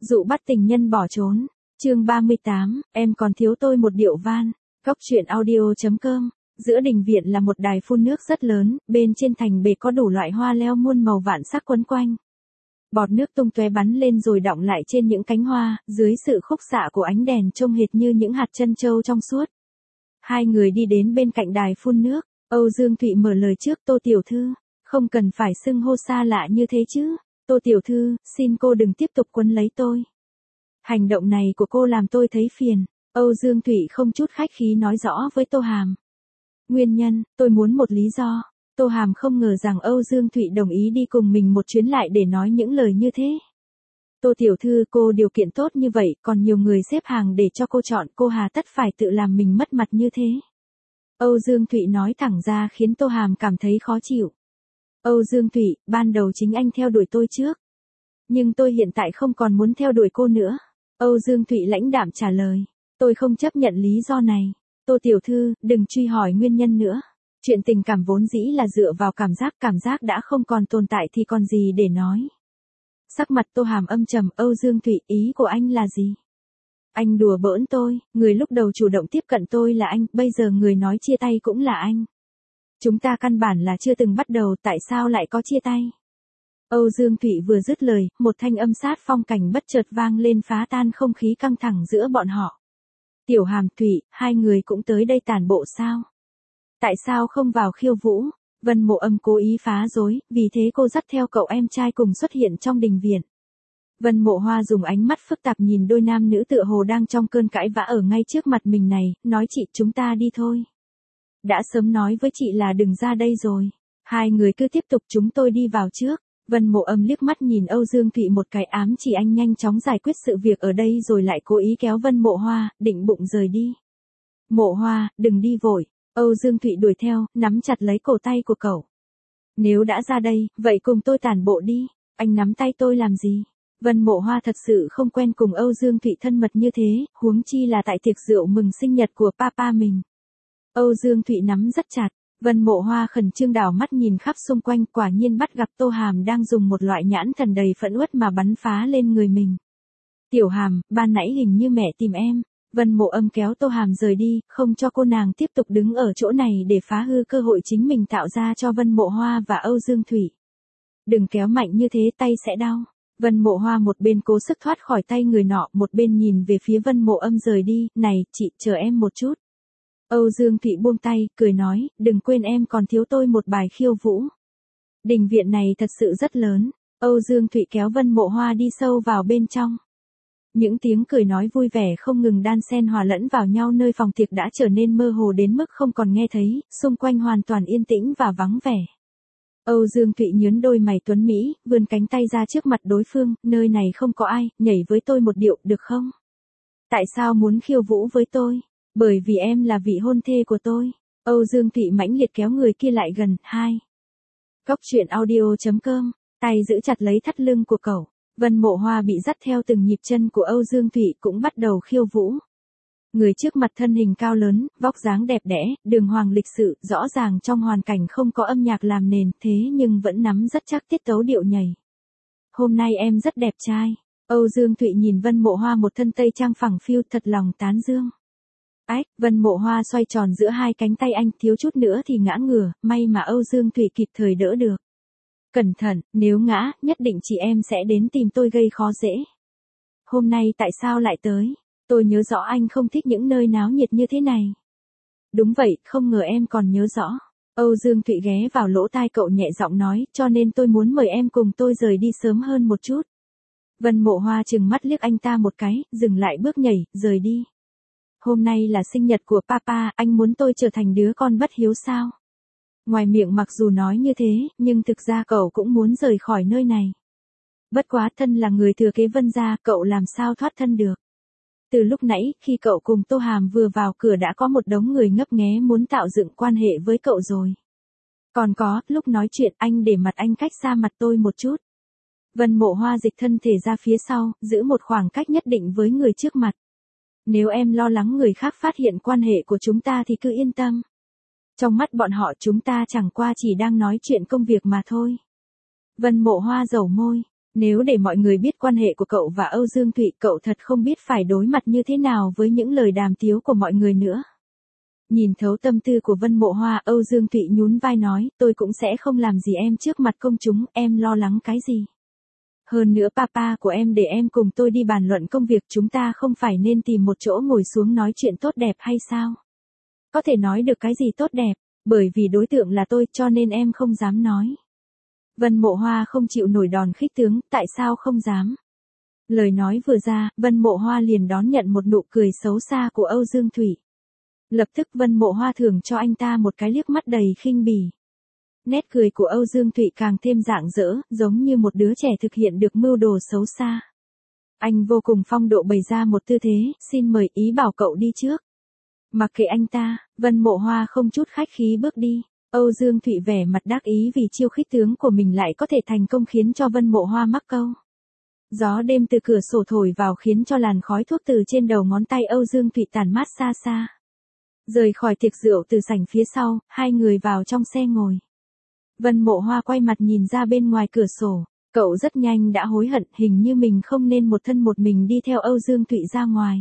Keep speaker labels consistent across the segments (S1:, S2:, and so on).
S1: Dụ bắt tình nhân bỏ trốn. Chương 38, em còn thiếu tôi một điệu van. Góc truyện audio.com. Giữa đình viện là một đài phun nước rất lớn, bên trên thành bể có đủ loại hoa leo muôn màu vạn sắc quấn quanh. Bọt nước tung tóe bắn lên rồi đọng lại trên những cánh hoa, dưới sự khúc xạ của ánh đèn trông hệt như những hạt trân châu trong suốt. Hai người đi đến bên cạnh đài phun nước, Âu Dương Thụy mở lời trước: Tô tiểu thư, không cần phải xưng hô xa lạ như thế chứ. Tô tiểu thư, xin cô đừng tiếp tục quấn lấy tôi. Hành động này của cô làm tôi thấy phiền. Âu Dương Thụy không chút khách khí nói rõ với Tô Hàm. Nguyên nhân, tôi muốn một lý do. Tô Hàm không ngờ rằng Âu Dương Thụy đồng ý đi cùng mình một chuyến lại để nói những lời như thế. Tô tiểu thư, cô điều kiện tốt như vậy, còn nhiều người xếp hàng để cho cô chọn, cô hà tất phải tự làm mình mất mặt như thế. Âu Dương Thụy nói thẳng ra khiến Tô Hàm cảm thấy khó chịu. Âu Dương Thụy, ban đầu chính anh theo đuổi tôi trước. Nhưng tôi hiện tại không còn muốn theo đuổi cô nữa. Âu Dương Thụy lãnh đạm trả lời. Tôi không chấp nhận lý do này. Tô tiểu thư, đừng truy hỏi nguyên nhân nữa. Chuyện tình cảm vốn dĩ là dựa vào cảm giác đã không còn tồn tại thì còn gì để nói. Sắc mặt Tô Hàm âm trầm. Âu Dương Thụy, ý của anh là gì? Anh đùa bỡn tôi, người lúc đầu chủ động tiếp cận tôi là anh, bây giờ người nói chia tay cũng là anh. Chúng ta căn bản là chưa từng bắt đầu, tại sao lại có chia tay? Âu Dương Thụy vừa dứt lời, một thanh âm sát phong cảnh bất chợt vang lên phá tan không khí căng thẳng giữa bọn họ. Tiểu Hàm, Thụy, hai người cũng tới đây tản bộ sao? Tại sao không vào khiêu vũ? Vân Mộ Âm cố ý phá rối, vì thế cô dắt theo cậu em trai cùng xuất hiện trong đình viện. Vân Mộ Hoa dùng ánh mắt phức tạp nhìn đôi nam nữ tựa hồ đang trong cơn cãi vã ở ngay trước mặt mình này, nói: chị, chúng ta đi thôi. Đã sớm nói với chị là đừng ra đây rồi. Hai người cứ tiếp tục, chúng tôi đi vào trước. Vân Mộ Âm liếc mắt nhìn Âu Dương Thụy một cái, ám chỉ anh nhanh chóng giải quyết sự việc ở đây, rồi lại cố ý kéo Vân Mộ Hoa, định bụng rời đi. Mộ Hoa, đừng đi vội. Âu Dương Thụy đuổi theo, nắm chặt lấy cổ tay của cậu. Nếu đã ra đây, vậy cùng tôi tản bộ đi. Anh nắm tay tôi làm gì? Vân Mộ Hoa thật sự không quen cùng Âu Dương Thụy thân mật như thế, huống chi là tại tiệc rượu mừng sinh nhật của papa mình. Âu Dương Thụy nắm rất chặt. Vân Mộ Hoa khẩn trương đảo mắt nhìn khắp xung quanh, quả nhiên bắt gặp Tô Hàm đang dùng một loại nhãn thần đầy phẫn uất mà bắn phá lên người mình. Tiểu Hàm, ban nãy hình như mẹ tìm em. Vân Mộ Âm kéo Tô Hàm rời đi, không cho cô nàng tiếp tục đứng ở chỗ này để phá hư cơ hội chính mình tạo ra cho Vân Mộ Hoa và Âu Dương Thụy. Đừng kéo mạnh như thế, tay sẽ đau. Vân Mộ Hoa một bên cố sức thoát khỏi tay người nọ, một bên nhìn về phía Vân Mộ Âm rời đi. Này, chị, chờ em một chút. Âu Dương Thụy buông tay, cười nói, đừng quên em còn thiếu tôi một bài khiêu vũ. Đình viện này thật sự rất lớn. Âu Dương Thụy kéo Vân Mộ Hoa đi sâu vào bên trong. Những tiếng cười nói vui vẻ không ngừng đan xen hòa lẫn vào nhau, nơi phòng tiệc đã trở nên mơ hồ đến mức không còn nghe thấy, xung quanh hoàn toàn yên tĩnh và vắng vẻ. Âu Dương Thụy nhướng đôi mày tuấn mỹ, vươn cánh tay ra trước mặt đối phương, nơi này không có ai, nhảy với tôi một điệu, được không? Tại sao muốn khiêu vũ với tôi? Bởi vì em là vị hôn thê của tôi. Âu Dương Thụy mãnh liệt kéo người kia lại gần. Góc truyện audio.com, tay giữ chặt lấy thắt lưng của cậu. Vân Mộ Hoa bị dắt theo từng nhịp chân của Âu Dương Thụy cũng bắt đầu khiêu vũ. Người trước mặt thân hình cao lớn, vóc dáng đẹp đẽ, đường hoàng lịch sự, rõ ràng trong hoàn cảnh không có âm nhạc làm nền, thế nhưng vẫn nắm rất chắc tiết tấu điệu nhảy. Hôm nay em rất đẹp trai. Âu Dương Thụy nhìn Vân Mộ Hoa một thân tây trang phẳng phiu, thật lòng tán dương. Ách, Vân Mộ Hoa xoay tròn giữa hai cánh tay anh, thiếu chút nữa thì ngã ngửa, may mà Âu Dương Thụy kịp thời đỡ được. Cẩn thận, nếu ngã, nhất định chị em sẽ đến tìm tôi gây khó dễ. Hôm nay tại sao lại tới? Tôi nhớ rõ anh không thích những nơi náo nhiệt như thế này. Đúng vậy, không ngờ em còn nhớ rõ. Âu Dương Thụy ghé vào lỗ tai cậu nhẹ giọng nói, cho nên tôi muốn mời em cùng tôi rời đi sớm hơn một chút. Vân Mộ Hoa trừng mắt liếc anh ta một cái, dừng lại bước nhảy, rời đi. Hôm nay là sinh nhật của papa, anh muốn tôi trở thành đứa con bất hiếu sao? Ngoài miệng mặc dù nói như thế, nhưng thực ra cậu cũng muốn rời khỏi nơi này. Bất quá, thân là người thừa kế Vân gia, cậu làm sao thoát thân được. Từ lúc nãy, khi cậu cùng Tô Hàm vừa vào cửa đã có một đống người ngấp nghé muốn tạo dựng quan hệ với cậu rồi. Còn có, lúc nói chuyện anh để mặt anh cách xa mặt tôi một chút. Vân Mộ Hoa dịch thân thể ra phía sau, giữ một khoảng cách nhất định với người trước mặt. Nếu em lo lắng người khác phát hiện quan hệ của chúng ta thì cứ yên tâm. Trong mắt bọn họ chúng ta chẳng qua chỉ đang nói chuyện công việc mà thôi. Vân Mộ Hoa dẩu môi. Nếu để mọi người biết quan hệ của cậu và Âu Dương Thụy, cậu thật không biết phải đối mặt như thế nào với những lời đàm tiếu của mọi người nữa. Nhìn thấu tâm tư của Vân Mộ Hoa, Âu Dương Thụy nhún vai nói, tôi cũng sẽ không làm gì em trước mặt công chúng, em lo lắng cái gì. Hơn nữa papa của em để em cùng tôi đi bàn luận công việc, chúng ta không phải nên tìm một chỗ ngồi xuống nói chuyện tốt đẹp hay sao? Có thể nói được cái gì tốt đẹp, bởi vì đối tượng là tôi cho nên em không dám nói. Vân Mộ Hoa không chịu nổi đòn khích tướng, tại sao không dám? Lời nói vừa ra, Vân Mộ Hoa liền đón nhận một nụ cười xấu xa của Âu Dương Thụy. Lập tức Vân Mộ Hoa thưởng cho anh ta một cái liếc mắt đầy khinh bỉ. Nét cười của Âu Dương Thụy càng thêm rạng rỡ, giống như một đứa trẻ thực hiện được mưu đồ xấu xa. Anh vô cùng phong độ bày ra một tư thế, xin mời, ý bảo cậu đi trước. Mặc kệ anh ta, Vân Mộ Hoa không chút khách khí bước đi. Âu Dương Thụy vẻ mặt đắc ý vì chiêu khích tướng của mình lại có thể thành công khiến cho Vân Mộ Hoa mắc câu. Gió đêm từ cửa sổ thổi vào khiến cho làn khói thuốc từ trên đầu ngón tay Âu Dương Thụy tản mát xa xa. Rời khỏi tiệc rượu từ sảnh phía sau, hai người vào trong xe ngồi. Vân Mộ Hoa quay mặt nhìn ra bên ngoài cửa sổ, cậu rất nhanh đã hối hận, hình như mình không nên một thân một mình đi theo Âu Dương Thụy ra ngoài.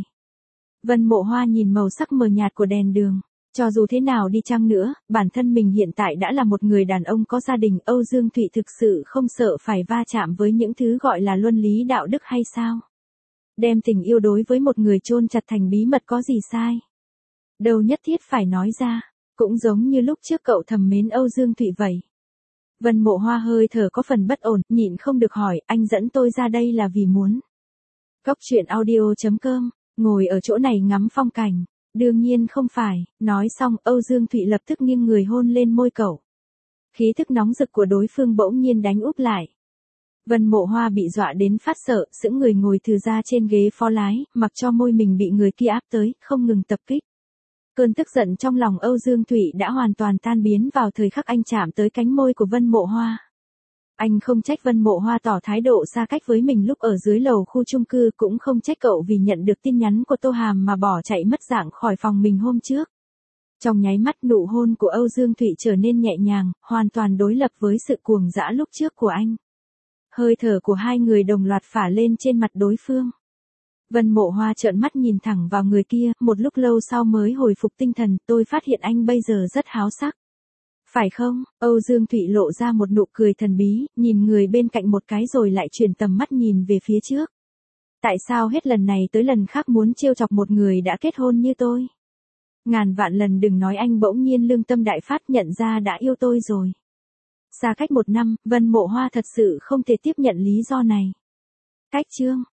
S1: Vân Mộ Hoa nhìn màu sắc mờ nhạt của đèn đường, cho dù thế nào đi chăng nữa, bản thân mình hiện tại đã là một người đàn ông có gia đình, Âu Dương Thụy thực sự không sợ phải va chạm với những thứ gọi là luân lý đạo đức hay sao? Đem tình yêu đối với một người chôn chặt thành bí mật có gì sai? Đâu nhất thiết phải nói ra, cũng giống như lúc trước cậu thầm mến Âu Dương Thụy vậy. Vân Mộ Hoa hơi thở có phần bất ổn, nhịn không được hỏi, anh dẫn tôi ra đây là vì muốn. Cốc truyện audio.com, ngồi ở chỗ này ngắm phong cảnh. Đương nhiên không phải, nói xong Âu Dương Thụy lập tức nghiêng người hôn lên môi cậu. Khí thức nóng rực của đối phương bỗng nhiên đánh úp lại. Vân Mộ Hoa bị dọa đến phát sợ, sững người ngồi thừ ra trên ghế phó lái, mặc cho môi mình bị người kia áp tới, không ngừng tập kích. Cơn tức giận trong lòng Âu Dương Thụy đã hoàn toàn tan biến vào thời khắc anh chạm tới cánh môi của Vân Mộ Hoa. Anh không trách Vân Mộ Hoa tỏ thái độ xa cách với mình lúc ở dưới lầu khu chung cư, cũng không trách cậu vì nhận được tin nhắn của Tô Hàm mà bỏ chạy mất dạng khỏi phòng mình hôm trước. Trong nháy mắt nụ hôn của Âu Dương Thụy trở nên nhẹ nhàng, hoàn toàn đối lập với sự cuồng dã lúc trước của anh. Hơi thở của hai người đồng loạt phả lên trên mặt đối phương. Vân Mộ Hoa trợn mắt nhìn thẳng vào người kia, một lúc lâu sau mới hồi phục tinh thần, tôi phát hiện anh bây giờ rất háo sắc. Phải không? Âu Dương Thụy lộ ra một nụ cười thần bí, nhìn người bên cạnh một cái rồi lại chuyển tầm mắt nhìn về phía trước. Tại sao hết lần này tới lần khác muốn trêu chọc một người đã kết hôn như tôi? Ngàn vạn lần đừng nói anh bỗng nhiên lương tâm đại phát nhận ra đã yêu tôi rồi. Xa cách 1 năm, Vân Mộ Hoa thật sự không thể tiếp nhận lý do này. Cách chương